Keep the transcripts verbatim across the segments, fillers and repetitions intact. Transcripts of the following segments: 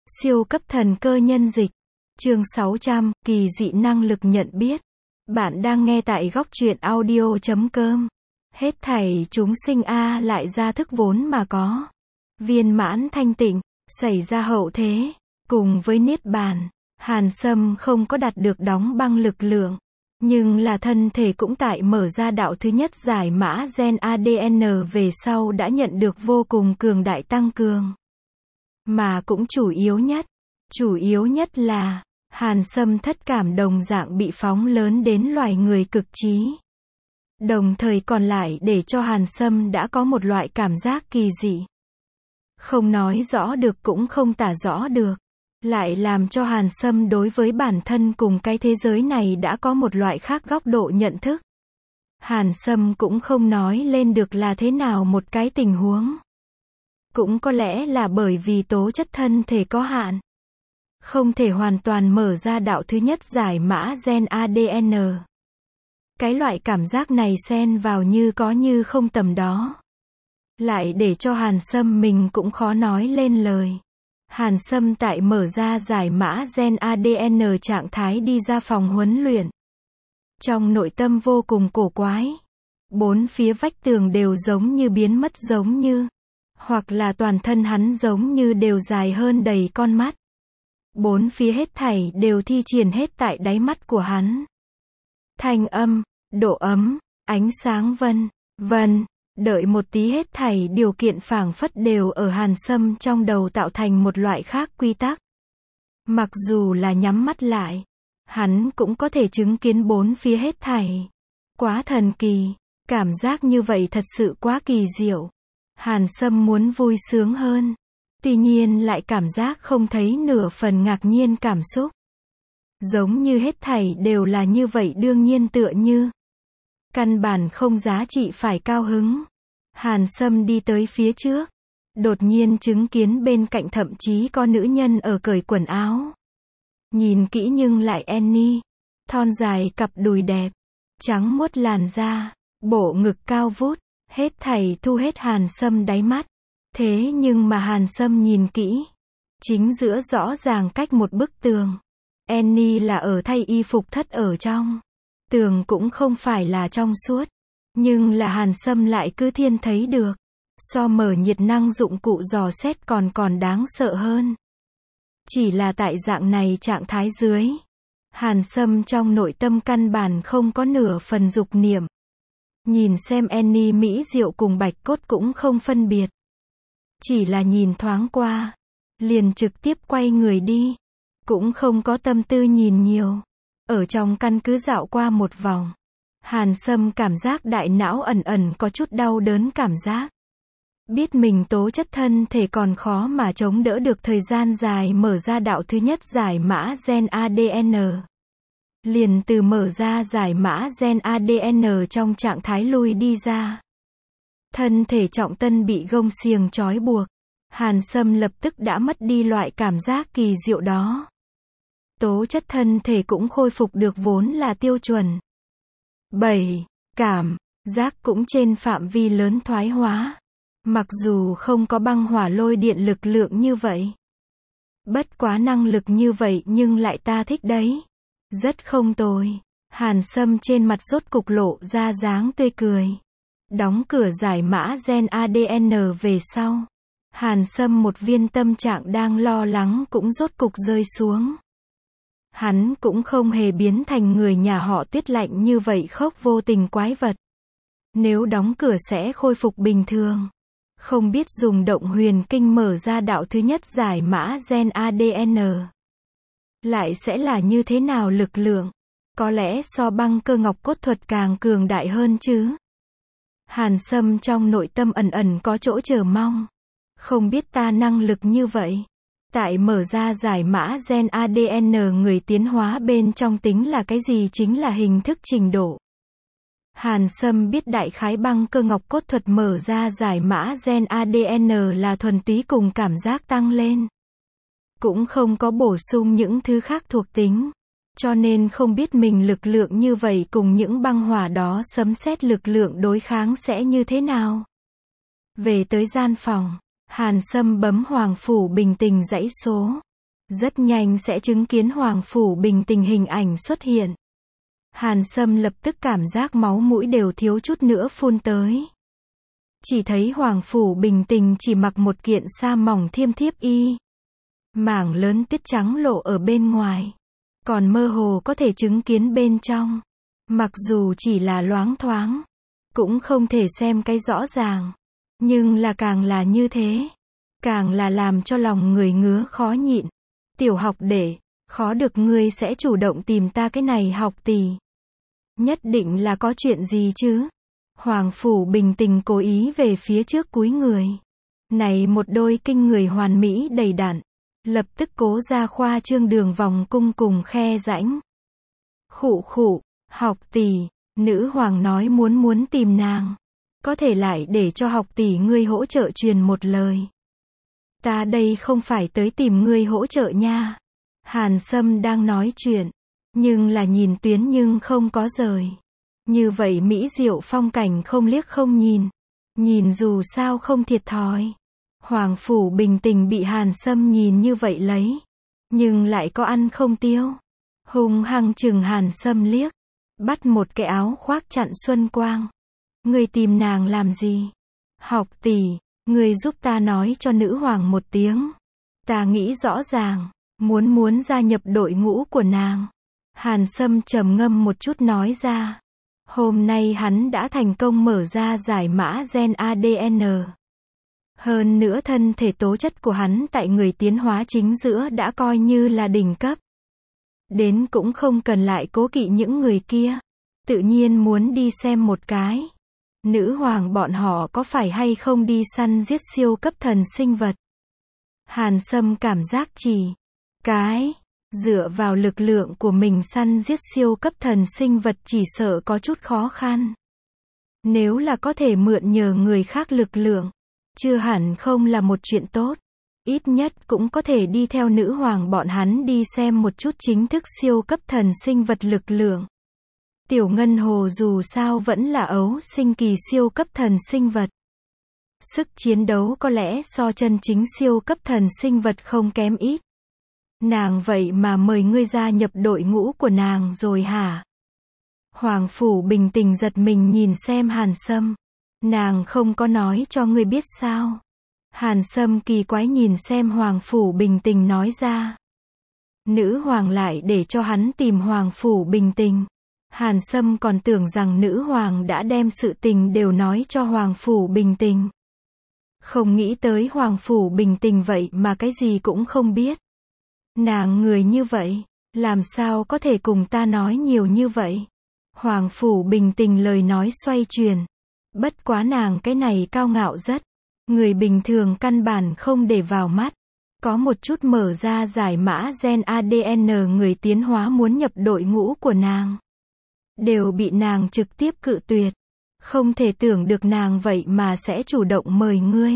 Siêu cấp thần cơ nhân dịch. Chương sáu trăm, kỳ dị năng lực nhận biết. Bạn đang nghe tại góc truyện audio chấm com. Hết thảy chúng sinh a lại ra thức vốn mà có. Viên mãn thanh tịnh, xảy ra hậu thế, cùng với niết bàn. Hàn Sâm không có đạt được đóng băng lực lượng, nhưng là thân thể cũng tại mở ra đạo thứ nhất giải mã gen a đê en về sau đã nhận được vô cùng cường đại tăng cường. Mà cũng chủ yếu nhất, chủ yếu nhất là, Hàn Sâm thất cảm đồng dạng bị phóng lớn đến loài người cực trí. Đồng thời còn lại để cho Hàn Sâm đã có một loại cảm giác kỳ dị. Không nói rõ được cũng không tả rõ được. Lại làm cho Hàn Sâm đối với bản thân cùng cái thế giới này đã có một loại khác góc độ nhận thức. Hàn Sâm cũng không nói lên được là thế nào một cái tình huống. Cũng có lẽ là bởi vì tố chất thân thể có hạn. Không thể hoàn toàn mở ra đạo thứ nhất giải mã gen a đê en. Cái loại cảm giác này xen vào như có như không tầm đó. Lại để cho Hàn Sâm mình cũng khó nói lên lời. Hàn Sâm tại mở ra giải mã gen a đê en trạng thái đi ra phòng huấn luyện. Trong nội tâm vô cùng cổ quái. Bốn phía vách tường đều giống như biến mất giống như. Hoặc là toàn thân hắn giống như đều dài hơn đầy con mắt. Bốn phía hết thảy đều thi triển hết tại đáy mắt của hắn. Thanh âm, độ ấm, ánh sáng vân, vân. Đợi một tí hết thảy điều kiện phảng phất đều ở Hàn Sâm trong đầu tạo thành một loại khác quy tắc. Mặc dù là nhắm mắt lại, hắn cũng có thể chứng kiến bốn phía hết thảy. Quá thần kỳ, cảm giác như vậy thật sự quá kỳ diệu. Hàn Sâm muốn vui sướng hơn, tuy nhiên lại cảm giác không thấy nửa phần ngạc nhiên cảm xúc. Giống như hết thảy đều là như vậy đương nhiên tựa như. Căn bản không giá trị phải cao hứng. Hàn Sâm đi tới phía trước. Đột nhiên chứng kiến bên cạnh thậm chí có nữ nhân ở cởi quần áo. Nhìn kỹ nhưng lại Annie. Thon dài cặp đùi đẹp. Trắng muốt làn da. Bộ ngực cao vút. Hết thảy thu hết Hàn Sâm đáy mắt. Thế nhưng mà Hàn Sâm nhìn kỹ. Chính giữa rõ ràng cách một bức tường. Annie là ở thay y phục thất ở trong. Tường cũng không phải là trong suốt, nhưng là Hàn Sâm lại cứ thiên thấy được. So mở nhiệt năng dụng cụ dò xét còn còn đáng sợ hơn. Chỉ là tại dạng này trạng thái dưới, Hàn Sâm trong nội tâm căn bản không có nửa phần dục niệm. Nhìn xem Annie mỹ diệu cùng bạch cốt cũng không phân biệt. Chỉ là nhìn thoáng qua, liền trực tiếp quay người đi. Cũng không có tâm tư nhìn nhiều. Ở trong căn cứ dạo qua một vòng. Hàn Sâm cảm giác đại não ẩn ẩn có chút đau đớn cảm giác. Biết mình tố chất thân thể còn khó mà chống đỡ được thời gian dài mở ra đạo thứ nhất giải mã gen a đê en. Liền từ mở ra giải mã gen a đê en trong trạng thái lui đi ra. Thân thể trọng tân bị gông xiềng trói buộc. Hàn Sâm lập tức đã mất đi loại cảm giác kỳ diệu đó. Tố chất thân thể cũng khôi phục được vốn là tiêu chuẩn. bảy. Cảm giác cũng trên phạm vi lớn thoái hóa. Mặc dù không có băng hỏa lôi điện lực lượng như vậy. Bất quá năng lực như vậy nhưng lại ta thích đấy. Rất không tồi. Hàn Sâm trên mặt rốt cục lộ ra dáng tươi cười. Đóng cửa giải mã gen a đê en về sau. Hàn Sâm một viên tâm trạng đang lo lắng cũng rốt cục rơi xuống. Hắn cũng không hề biến thành người nhà họ Tuyết lạnh như vậy khốc vô tình quái vật. Nếu đóng cửa sẽ khôi phục bình thường. Không biết dùng động huyền kinh mở ra đạo thứ nhất giải mã gen a đê en. Lại sẽ là như thế nào lực lượng? Có lẽ so băng cơ ngọc cốt thuật càng cường đại hơn chứ? Hàn Sâm trong nội tâm ẩn ẩn có chỗ chờ mong. Không biết ta năng lực như vậy. Tại mở ra giải mã gen a đê en người tiến hóa bên trong tính là cái gì chính là hình thức trình độ. Hàn Sâm biết đại khái băng cơ ngọc cốt thuật mở ra giải mã gen a đê en là thuần túy cùng cảm giác tăng lên. Cũng không có bổ sung những thứ khác thuộc tính. Cho nên không biết mình lực lượng như vậy cùng những băng hỏa đó sấm sét lực lượng đối kháng sẽ như thế nào. Về tới gian phòng. Hàn Sâm bấm Hoàng Phủ bình tình dãy số. Rất nhanh sẽ chứng kiến Hoàng Phủ Bình Tình hình ảnh xuất hiện. Hàn Sâm lập tức cảm giác máu mũi đều thiếu chút nữa phun tới. Chỉ thấy Hoàng Phủ Bình Tình chỉ mặc một kiện sa mỏng thiêm thiếp y. Mảng lớn tuyết trắng lộ ở bên ngoài. Còn mơ hồ có thể chứng kiến bên trong. Mặc dù chỉ là loáng thoáng. Cũng không thể xem cái rõ ràng. Nhưng là càng là như thế. Càng là làm cho lòng người ngứa khó nhịn. Tiểu học đệ, khó được ngươi sẽ chủ động tìm ta cái này học tỷ. Nhất định là có chuyện gì chứ? Hoàng Phủ Bình Tình cố ý về phía trước cúi người. Này một đôi kinh người hoàn mỹ đầy đặn. Lập tức cố ra khoa trương đường vòng cung cùng khe rãnh. Khụ khụ, học tỷ, nữ hoàng nói muốn muốn tìm nàng. Có thể lại để cho học tỷ ngươi hỗ trợ truyền một lời. Ta đây không phải tới tìm ngươi hỗ trợ nha. Hàn Sâm đang nói chuyện. Nhưng là nhìn tuyến nhưng không có rời. Như vậy mỹ diệu phong cảnh không liếc không nhìn. Nhìn dù sao không thiệt thòi. Hoàng Phủ Bình Tình bị Hàn Sâm nhìn như vậy lấy. Nhưng lại có ăn không tiêu. Hung hăng chừng Hàn Sâm liếc. Bắt một cái áo khoác chặn xuân quang. Người tìm nàng làm gì? Học tỷ, người giúp ta nói cho nữ hoàng một tiếng. Ta nghĩ rõ ràng. Muốn muốn gia nhập đội ngũ của nàng. Hàn Sâm trầm ngâm một chút nói ra. Hôm nay hắn đã thành công mở ra giải mã gen a đê en. Hơn nữa thân thể tố chất của hắn tại người tiến hóa chính giữa đã coi như là đỉnh cấp. Đến cũng không cần lại cố kỵ những người kia. Tự nhiên muốn đi xem một cái. Nữ hoàng bọn họ có phải hay không đi săn giết siêu cấp thần sinh vật. Hàn Sâm cảm giác chỉ cái dựa vào lực lượng của mình săn giết siêu cấp thần sinh vật chỉ sợ có chút khó khăn. Nếu là có thể mượn nhờ người khác lực lượng, chưa hẳn không là một chuyện tốt. Ít nhất cũng có thể đi theo nữ hoàng bọn hắn đi xem một chút chính thức siêu cấp thần sinh vật lực lượng. Tiểu Ngân Hồ dù sao vẫn là ấu sinh kỳ siêu cấp thần sinh vật. Sức chiến đấu có lẽ so chân chính siêu cấp thần sinh vật không kém ít. Nàng vậy mà mời ngươi gia nhập đội ngũ của nàng rồi hả? Hoàng Phủ Bình Tình giật mình nhìn xem Hàn Sâm. Nàng không có nói cho ngươi biết sao? Hàn Sâm kỳ quái nhìn xem Hoàng Phủ Bình Tình nói ra. Nữ hoàng lại để cho hắn tìm Hoàng Phủ Bình Tình. Hàn Sâm còn tưởng rằng nữ hoàng đã đem sự tình đều nói cho Hoàng Phủ Bình Tình. Không nghĩ tới Hoàng Phủ Bình Tình vậy mà cái gì cũng không biết. Nàng người như vậy, làm sao có thể cùng ta nói nhiều như vậy? Hoàng Phủ Bình Tình lời nói xoay chuyển. Bất quá nàng cái này cao ngạo rất. Người bình thường căn bản không để vào mắt. Có một chút mở ra giải mã gen a đê en người tiến hóa muốn nhập đội ngũ của nàng. Đều bị nàng trực tiếp cự tuyệt. Không thể tưởng được nàng vậy mà sẽ chủ động mời ngươi.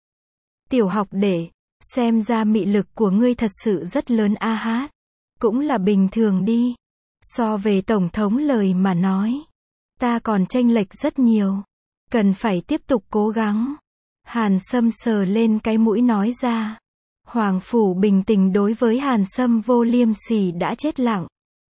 Tiểu học đệ, xem ra mị lực của ngươi thật sự rất lớn a hát. Cũng là bình thường đi. So về Tổng thống lời mà nói. Ta còn chênh lệch rất nhiều. Cần phải tiếp tục cố gắng. Hàn Sâm sờ lên cái mũi nói ra. Hoàng Phủ Bình Tình đối với Hàn Sâm vô liêm sỉ đã chết lặng.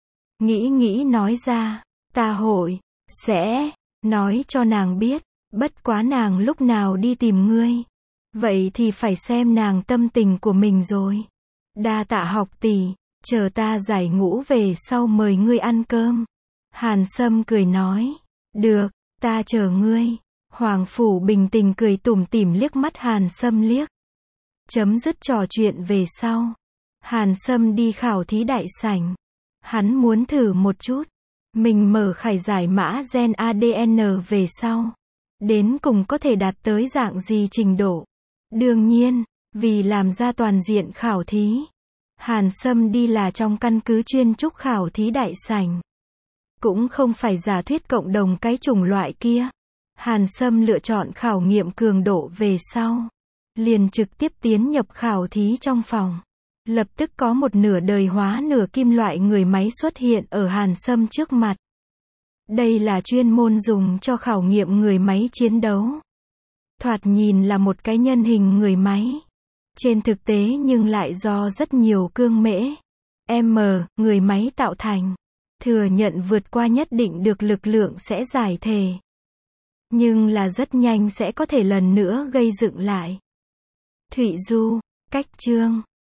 Nghĩ nghĩ nói ra. Ta hội, sẽ, nói cho nàng biết. Bất quá nàng lúc nào đi tìm ngươi. Vậy thì phải xem nàng tâm tình của mình rồi. Đa tạ học tỷ, chờ ta giải ngũ về sau mời ngươi ăn cơm. Hàn Sâm cười nói. Được, ta chờ ngươi. Hoàng Phủ Bình Tình cười tủm tỉm liếc mắt Hàn Sâm liếc. Chấm dứt trò chuyện về sau. Hàn Sâm đi khảo thí đại sảnh. Hắn muốn thử một chút. Mình mở khải giải mã gen a đê en về sau. Đến cùng có thể đạt tới dạng gì trình độ. Đương nhiên, vì làm ra toàn diện khảo thí. Hàn Sâm đi là trong căn cứ chuyên trúc khảo thí đại sảnh. Cũng không phải giả thuyết cộng đồng cái chủng loại kia. Hàn Sâm lựa chọn khảo nghiệm cường độ về sau. Liền trực tiếp tiến nhập khảo thí trong phòng. Lập tức có một nửa đời hóa nửa kim loại người máy xuất hiện ở Hàn Sâm trước mặt. Đây là chuyên môn dùng cho khảo nghiệm người máy chiến đấu. Thoạt nhìn là một cái nhân hình người máy. Trên thực tế nhưng lại do rất nhiều cương mễ M, người máy tạo thành. Thừa nhận vượt qua nhất định được lực lượng sẽ giải thể. Nhưng là rất nhanh sẽ có thể lần nữa gây dựng lại. Thụy Du, cách chương